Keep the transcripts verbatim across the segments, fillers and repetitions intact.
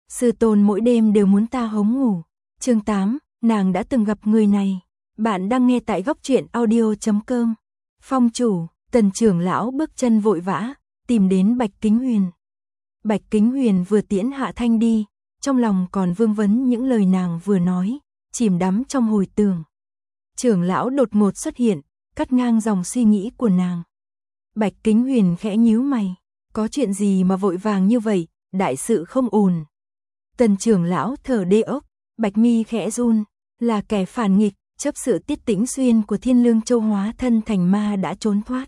Sư tôn mỗi đêm đều muốn ta hống ngủ. Chương tám, nàng đã từng gặp người này. Bạn đang nghe tại góc truyện audio chấm com. Phong chủ, Tần trưởng lão bước chân vội vã, tìm đến Bạch Kính Huyền. Bạch Kính Huyền vừa tiễn Hạ Thanh đi, trong lòng còn vương vấn những lời nàng vừa nói, chìm đắm trong hồi tưởng. Trưởng lão đột ngột xuất hiện, cắt ngang dòng suy nghĩ của nàng. Bạch Kính Huyền khẽ nhíu mày, có chuyện gì mà vội vàng như vậy, đại sự không ổn. Tần trưởng lão thở đê ốc, bạch mi khẽ run, là kẻ phản nghịch, chấp sự Tiết Tĩnh Xuyên của Thiên Lương Châu hóa thân thành ma đã trốn thoát.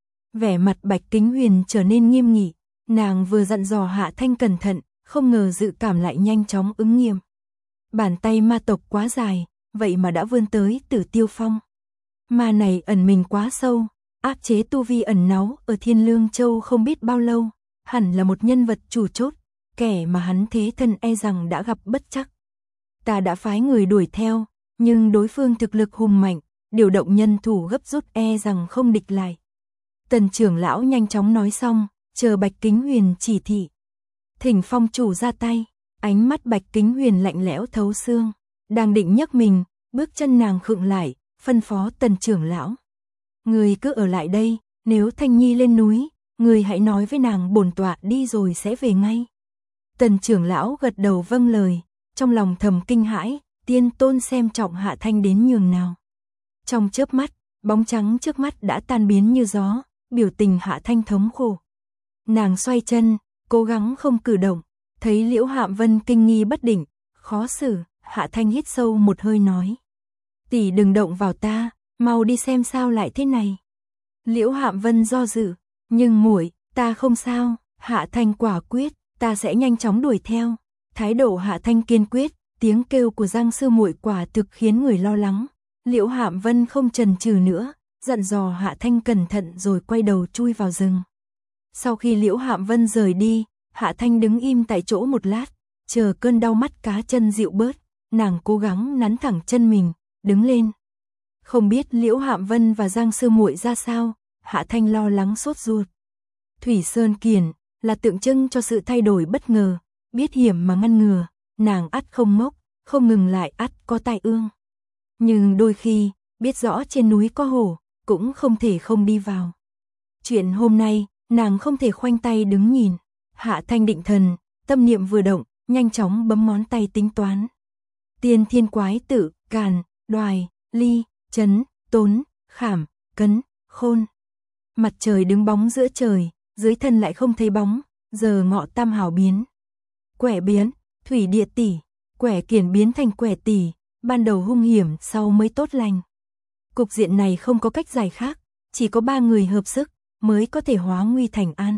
Vẻ mặt Bạch Kính Huyền trở nên nghiêm nghị, nàng vừa dặn dò Hạ Thanh cẩn thận, không ngờ dự cảm lại nhanh chóng ứng nghiệm. Bàn tay ma tộc quá dài, vậy mà đã vươn tới Tử Tiêu Phong. Ma này ẩn mình quá sâu, áp chế tu vi ẩn náu ở Thiên Lương Châu không biết bao lâu, hẳn là một nhân vật chủ chốt, kẻ mà hắn thế thân e rằng đã gặp bất trắc. Ta đã phái người đuổi theo, nhưng đối phương thực lực hùng mạnh, điều động nhân thủ gấp rút e rằng không địch lại. Tần trưởng lão nhanh chóng nói xong, chờ Bạch Kính Huyền chỉ thị. Thỉnh phong chủ ra tay, ánh mắt Bạch Kính Huyền lạnh lẽo thấu xương, đang định nhấc mình, bước chân nàng khựng lại, phân phó Tần trưởng lão. Người cứ ở lại đây, nếu Thanh Nhi lên núi, người hãy nói với nàng bổn tọa đi rồi sẽ về ngay. Tần trưởng lão gật đầu vâng lời, trong lòng thầm kinh hãi, tiên tôn xem trọng Hạ Thanh đến nhường nào. Trong chớp mắt, bóng trắng trước mắt đã tan biến như gió, biểu tình Hạ Thanh thống khổ. Nàng xoay chân, cố gắng không cử động, thấy Liễu Hạm Vân kinh nghi bất định, khó xử, Hạ Thanh hít sâu một hơi nói. Tỷ đừng động vào ta, mau đi xem sao lại thế này. Liễu Hạm Vân do dự, nhưng muội, ta không sao, Hạ Thanh quả quyết, ta sẽ nhanh chóng đuổi theo. Thái độ Hạ Thanh kiên quyết, tiếng kêu của Giang sư muội quả thực khiến người lo lắng. Liễu Hạm Vân không chần chừ nữa, dặn dò Hạ Thanh cẩn thận rồi quay đầu chui vào rừng. Sau khi Liễu Hạm Vân rời đi, Hạ Thanh đứng im tại chỗ một lát, chờ cơn đau mắt cá chân dịu bớt, nàng cố gắng nắn thẳng chân mình, đứng lên. Không biết Liễu Hạm Vân và Giang sư muội ra sao, Hạ Thanh lo lắng sốt ruột. Thủy Sơn Kiển là tượng trưng cho sự thay đổi bất ngờ, biết hiểm mà ngăn ngừa, nàng ắt không ngốc, không ngừng lại ắt có tai ương. Nhưng đôi khi, biết rõ trên núi có hổ, cũng không thể không đi vào. Chuyện hôm nay, nàng không thể khoanh tay đứng nhìn. Hạ Thanh định thần, tâm niệm vừa động, nhanh chóng bấm ngón tay tính toán. Tiên thiên quái tử, càn, đoài, ly, chấn, tốn, khảm, cấn, khôn. Mặt trời đứng bóng giữa trời, dưới thân lại không thấy bóng, giờ ngọ tam hảo biến. Quẻ biến, thủy địa tỷ, quẻ kiển biến thành quẻ tỷ, ban đầu hung hiểm sau mới tốt lành. Cục diện này không có cách giải khác, chỉ có ba người hợp sức mới có thể hóa nguy thành an.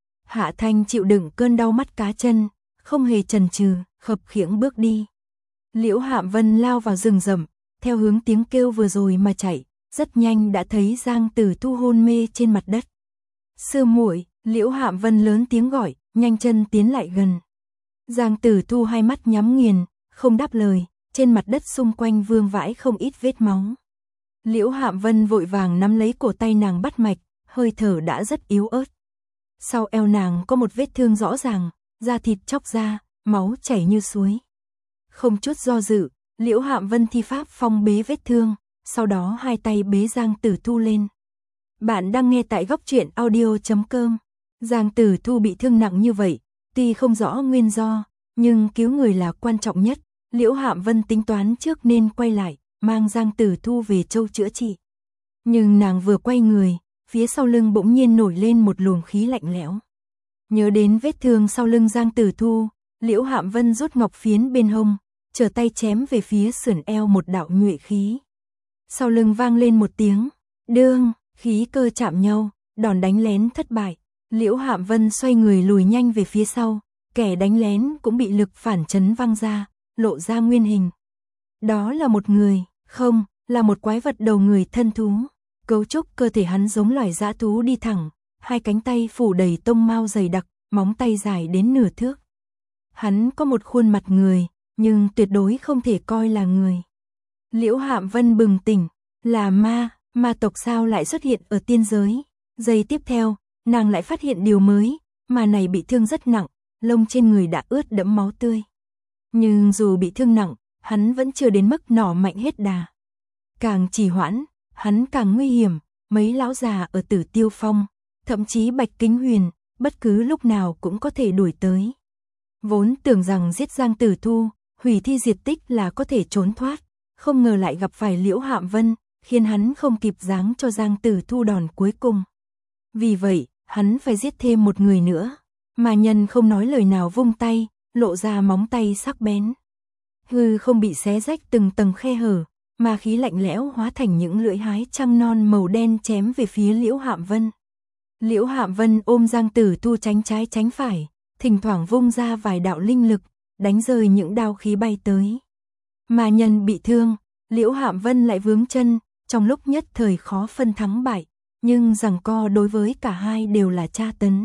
Hạ Thanh chịu đựng cơn đau mắt cá chân, không hề chần chừ, khập khiễng bước đi. Liễu Hạm Vân lao vào rừng rậm, theo hướng tiếng kêu vừa rồi mà chạy, rất nhanh đã thấy Giang Tử Thu hôn mê trên mặt đất. Sư muội, Liễu Hạm Vân lớn tiếng gọi, nhanh chân tiến lại gần. Giang Tử Thu hai mắt nhắm nghiền, không đáp lời, trên mặt đất xung quanh vương vãi không ít vết máu. Liễu Hạm Vân vội vàng nắm lấy cổ tay nàng bắt mạch, hơi thở đã rất yếu ớt. Sau eo nàng có một vết thương rõ ràng, da thịt chóc ra, máu chảy như suối. Không chút do dự, Liễu Hạm Vân thi pháp phong bế vết thương, sau đó hai tay bế Giang Tử Thu lên. Bạn đang nghe tại góc truyện audio chấm com. Giang Tử Thu bị thương nặng như vậy, tuy không rõ nguyên do, nhưng cứu người là quan trọng nhất. Liễu Hạm Vân tính toán trước nên quay lại, mang Giang Tử Thu về châu chữa trị. Nhưng nàng vừa quay người, phía sau lưng bỗng nhiên nổi lên một luồng khí lạnh lẽo. Nhớ đến vết thương sau lưng Giang Tử Thu, Liễu Hạm Vân rút ngọc phiến bên hông, trở tay chém về phía sườn eo một đạo nhuệ khí. Sau lưng vang lên một tiếng, đương, khí cơ chạm nhau, đòn đánh lén thất bại. Liễu Hạm Vân xoay người lùi nhanh về phía sau, kẻ đánh lén cũng bị lực phản chấn văng ra, lộ ra nguyên hình. Đó là một người, không, là một quái vật đầu người thân thú. Cấu trúc cơ thể hắn giống loài dã thú đi thẳng, hai cánh tay phủ đầy tông mao dày đặc, móng tay dài đến nửa thước. Hắn có một khuôn mặt người, nhưng tuyệt đối không thể coi là người. Liễu Hạm Vân bừng tỉnh, là ma, ma tộc sao lại xuất hiện ở tiên giới. Giây tiếp theo, nàng lại phát hiện điều mới, ma này bị thương rất nặng, lông trên người đã ướt đẫm máu tươi. Nhưng dù bị thương nặng, hắn vẫn chưa đến mức nỏ mạnh hết đà. Càng trì hoãn, hắn càng nguy hiểm, mấy lão già ở Tử Tiêu Phong, thậm chí Bạch Kính Huyền, bất cứ lúc nào cũng có thể đuổi tới. Vốn tưởng rằng giết Giang Tử Thu, hủy thi diệt tích là có thể trốn thoát, không ngờ lại gặp phải Liễu Hạm Vân, khiến hắn không kịp giáng cho Giang Tử Thu đòn cuối cùng. Vì vậy, hắn phải giết thêm một người nữa. Ma Nhân không nói lời nào vung tay, lộ ra móng tay sắc bén. Hư không bị xé rách từng tầng khe hở, ma khí lạnh lẽo hóa thành những lưỡi hái trăng non màu đen chém về phía Liễu Hạm Vân. Liễu Hạm Vân ôm Giang Tử Thu tránh trái tránh phải, thỉnh thoảng vung ra vài đạo linh lực, đánh rơi những đao khí bay tới. Ma Nhân bị thương, Liễu Hạm Vân lại vướng chân, trong lúc nhất thời khó phân thắng bại, nhưng giằng co đối với cả hai đều là tra tấn.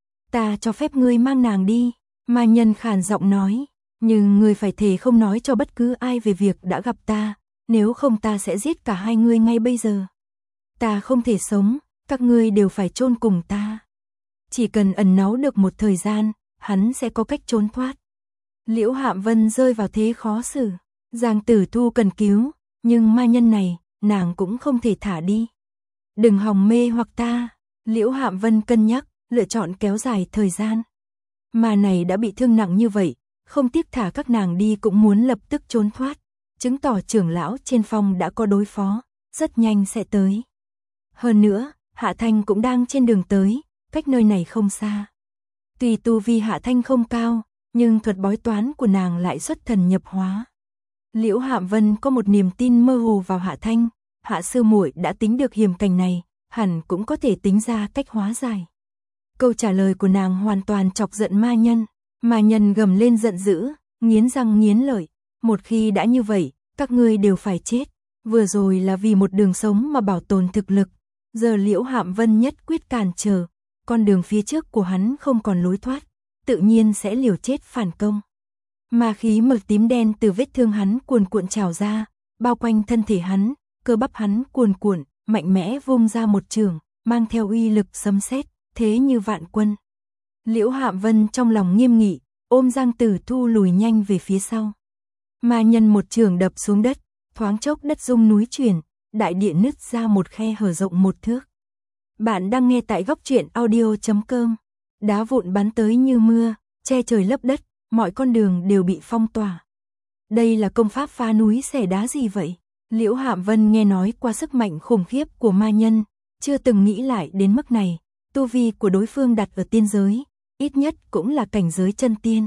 Ta cho phép ngươi mang nàng đi, Ma Nhân khàn giọng nói, nhưng ngươi phải thề không nói cho bất cứ ai về việc đã gặp ta, nếu không ta sẽ giết cả hai ngươi ngay bây giờ. Ta không thể sống, các ngươi đều phải chôn cùng ta. Chỉ cần ẩn náu được một thời gian, hắn sẽ có cách trốn thoát. Liễu Hạm Vân rơi vào thế khó xử, Giang Tử Thu cần cứu, nhưng ma nhân này, nàng cũng không thể thả đi. Đừng hòng mê hoặc ta, Liễu Hạm Vân cân nhắc, lựa chọn kéo dài thời gian. Ma này đã bị thương nặng như vậy, không tiếc thả các nàng đi cũng muốn lập tức trốn thoát, chứng tỏ trưởng lão trên phong đã có đối phó, rất nhanh sẽ tới. Hơn nữa, Hạ Thanh cũng đang trên đường tới, cách nơi này không xa. Tuy tu vi Hạ Thanh không cao, nhưng thuật bói toán của nàng lại xuất thần nhập hóa. Liễu Hạm Vân có một niềm tin mơ hồ vào Hạ Thanh, Hạ sư muội đã tính được hiểm cảnh này, hẳn cũng có thể tính ra cách hóa giải. Câu trả lời của nàng hoàn toàn chọc giận ma nhân, ma nhân gầm lên giận dữ, nghiến răng nghiến lợi, một khi đã như vậy, các ngươi đều phải chết, vừa rồi là vì một đường sống mà bảo tồn thực lực, giờ Liễu Hạm Vân nhất quyết cản trở, con đường phía trước của hắn không còn lối thoát, tự nhiên sẽ liều chết phản công. Ma khí mực tím đen từ vết thương hắn cuồn cuộn trào ra, bao quanh thân thể hắn, cơ bắp hắn cuồn cuộn, mạnh mẽ vung ra một trường, mang theo uy lực sấm sét, thế như vạn quân. Liễu Hạm Vân trong lòng nghiêm nghị, ôm Giang Tử Thu lùi nhanh về phía sau. Ma nhân một trường đập xuống đất, thoáng chốc đất rung núi chuyển, đại địa nứt ra một khe hở rộng một thước. Bạn đang nghe tại góc truyện audio chấm com. Đá vụn bắn tới như mưa, che trời lấp đất, mọi con đường đều bị phong tỏa. Đây là công pháp phá núi xẻ đá gì vậy? Liễu Hạm Vân nghe nói qua sức mạnh khủng khiếp của ma nhân, chưa từng nghĩ lại đến mức này, tu vi của đối phương đặt ở tiên giới, ít nhất cũng là cảnh giới chân tiên.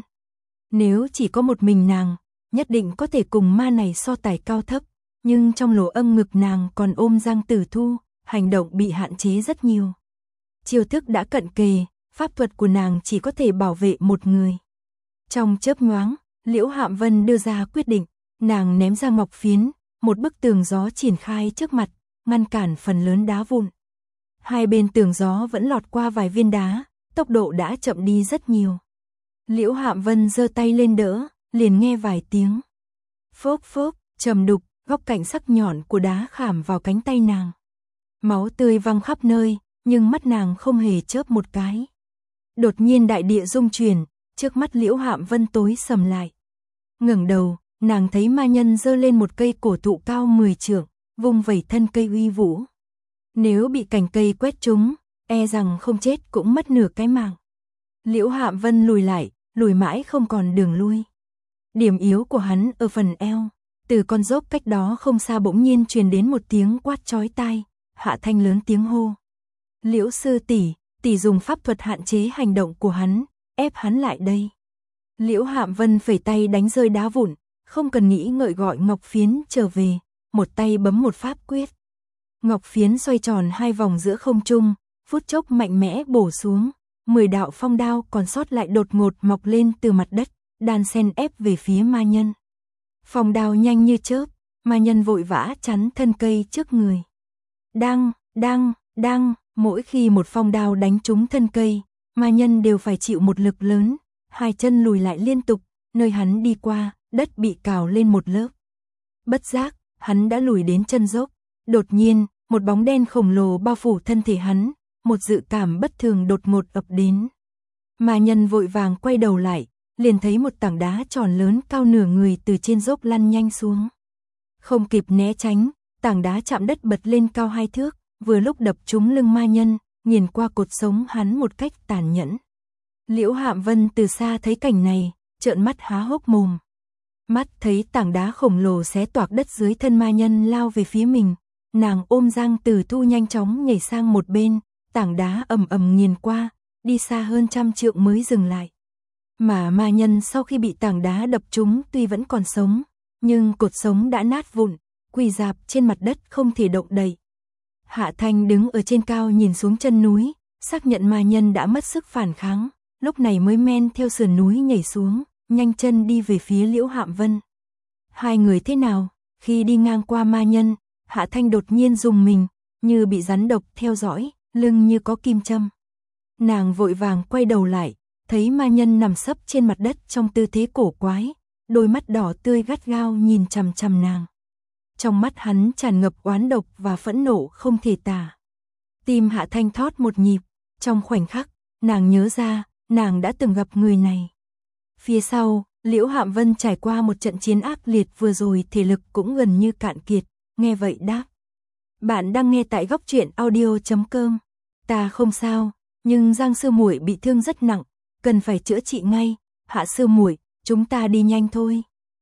Nếu chỉ có một mình nàng, nhất định có thể cùng ma này so tài cao thấp, nhưng trong lỗ âm ngực nàng còn ôm Giang Tử Thu, hành động bị hạn chế rất nhiều. Chiêu thức đã cận kề, pháp thuật của nàng chỉ có thể bảo vệ một người. Trong chớp nhoáng, Liễu Hạm Vân đưa ra quyết định, nàng ném ra ngọc phiến, một bức tường gió triển khai trước mặt, ngăn cản phần lớn đá vụn. Hai bên tường gió vẫn lọt qua vài viên đá, tốc độ đã chậm đi rất nhiều. Liễu Hạm Vân giơ tay lên đỡ, liền nghe vài tiếng phốc phốc, trầm đục, góc cạnh sắc nhọn của đá khảm vào cánh tay nàng. Máu tươi văng khắp nơi, nhưng mắt nàng không hề chớp một cái. Đột nhiên đại địa rung chuyển, trước mắt Liễu Hạm Vân tối sầm lại. Ngẩng đầu, nàng thấy ma nhân giơ lên một cây cổ thụ cao mười trượng, vung vẩy thân cây uy vũ. Nếu bị cành cây quét trúng, e rằng không chết cũng mất nửa cái mạng. Liễu Hạm Vân lùi lại, lùi mãi không còn đường lui. Điểm yếu của hắn ở phần eo, từ con dốc cách đó không xa bỗng nhiên truyền đến một tiếng quát chói tai, Hạ Thanh lớn tiếng hô. Liễu sư tỷ, tỷ dùng pháp thuật hạn chế hành động của hắn, ép hắn lại đây. Liễu Hạm Vân phẩy tay đánh rơi đá vụn, không cần nghĩ ngợi gọi ngọc phiến trở về, một tay bấm một pháp quyết. Ngọc phiến xoay tròn hai vòng giữa không trung, phút chốc mạnh mẽ bổ xuống, mười đạo phong đao còn sót lại đột ngột mọc lên từ mặt đất, đan xen ép về phía ma nhân. Phong đao nhanh như chớp, ma nhân vội vã chắn thân cây trước người. Đăng, đăng, đăng, mỗi khi một phong đao đánh trúng thân cây, ma nhân đều phải chịu một lực lớn, hai chân lùi lại liên tục, nơi hắn đi qua, đất bị cào lên một lớp. Bất giác, hắn đã lùi đến chân dốc, đột nhiên, một bóng đen khổng lồ bao phủ thân thể hắn, một dự cảm bất thường đột ngột ập đến. Ma nhân vội vàng quay đầu lại, liền thấy một tảng đá tròn lớn cao nửa người từ trên dốc lăn nhanh xuống. Không kịp né tránh, tảng đá chạm đất bật lên cao hai thước, vừa lúc đập trúng lưng ma nhân, nghiền qua cột sống hắn một cách tàn nhẫn. Liễu Hạm Vân từ xa thấy cảnh này, trợn mắt há hốc mồm. Mắt thấy tảng đá khổng lồ xé toạc đất dưới thân ma nhân lao về phía mình, nàng ôm Giang Tử Thu nhanh chóng nhảy sang một bên, tảng đá ầm ầm nghiền qua, đi xa hơn trăm trượng mới dừng lại. Mà ma nhân sau khi bị tảng đá đập trúng tuy vẫn còn sống, nhưng cột sống đã nát vụn, quỳ rạp trên mặt đất không thể động đậy. Hạ Thanh đứng ở trên cao nhìn xuống chân núi, xác nhận ma nhân đã mất sức phản kháng, lúc này mới men theo sườn núi nhảy xuống, nhanh chân đi về phía Liễu Hạm Vân. Hai người thế nào? Khi đi ngang qua ma nhân, Hạ Thanh đột nhiên rùng mình, như bị rắn độc theo dõi, lưng như có kim châm. Nàng vội vàng quay đầu lại, thấy ma nhân nằm sấp trên mặt đất trong tư thế cổ quái, đôi mắt đỏ tươi gắt gao nhìn chằm chằm nàng. Trong mắt hắn tràn ngập oán độc và phẫn nộ không thể tả. Tim Hạ Thanh thót một nhịp, trong khoảnh khắc, nàng nhớ ra, nàng đã từng gặp người này. Phía sau, Liễu Hạm Vân trải qua một trận chiến ác liệt vừa rồi thể lực cũng gần như cạn kiệt, nghe vậy đáp. Bạn đang nghe tại góc truyện audio chấm com. Ta không sao, nhưng Giang sư muội bị thương rất nặng, cần phải chữa trị ngay. Hạ sư muội, chúng ta đi nhanh thôi.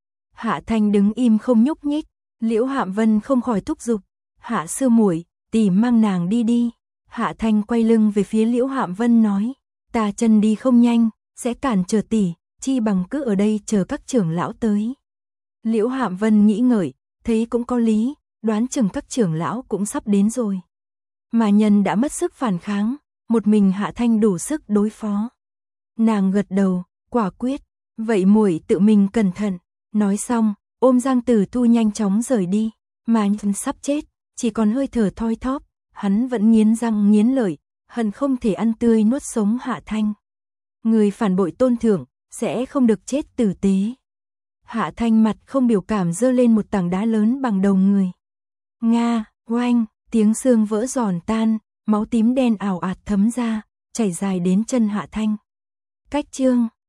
Hạ Thanh đứng im không nhúc nhích, Liễu Hạm Vân không khỏi thúc giục. Hạ sư muội, tỷ mang nàng đi đi. Hạ Thanh quay lưng về phía Liễu Hạm Vân nói, ta chân đi không nhanh, sẽ cản trở tỷ, chi bằng cứ ở đây chờ các trưởng lão tới. Liễu Hạm Vân nghĩ ngợi, thấy cũng có lý, đoán chừng các trưởng lão cũng sắp đến rồi. Mà nhân đã mất sức phản kháng, một mình Hạ Thanh đủ sức đối phó. Nàng gật đầu, quả quyết, vậy muội tự mình cẩn thận. Nói xong, ôm Giang Tử Thu nhanh chóng rời đi, mà nhân sắp chết, chỉ còn hơi thở thoi thóp, hắn vẫn nghiến răng nghiến lợi, hận không thể ăn tươi nuốt sống Hạ Thanh. Người phản bội tôn thượng, sẽ không được chết tử tế. Hạ Thanh mặt không biểu cảm giơ lên một tảng đá lớn bằng đầu người. Nga, oanh, tiếng xương vỡ giòn tan, máu tím đen ảo ạt thấm ra, chảy dài đến chân Hạ Thanh. Cách chương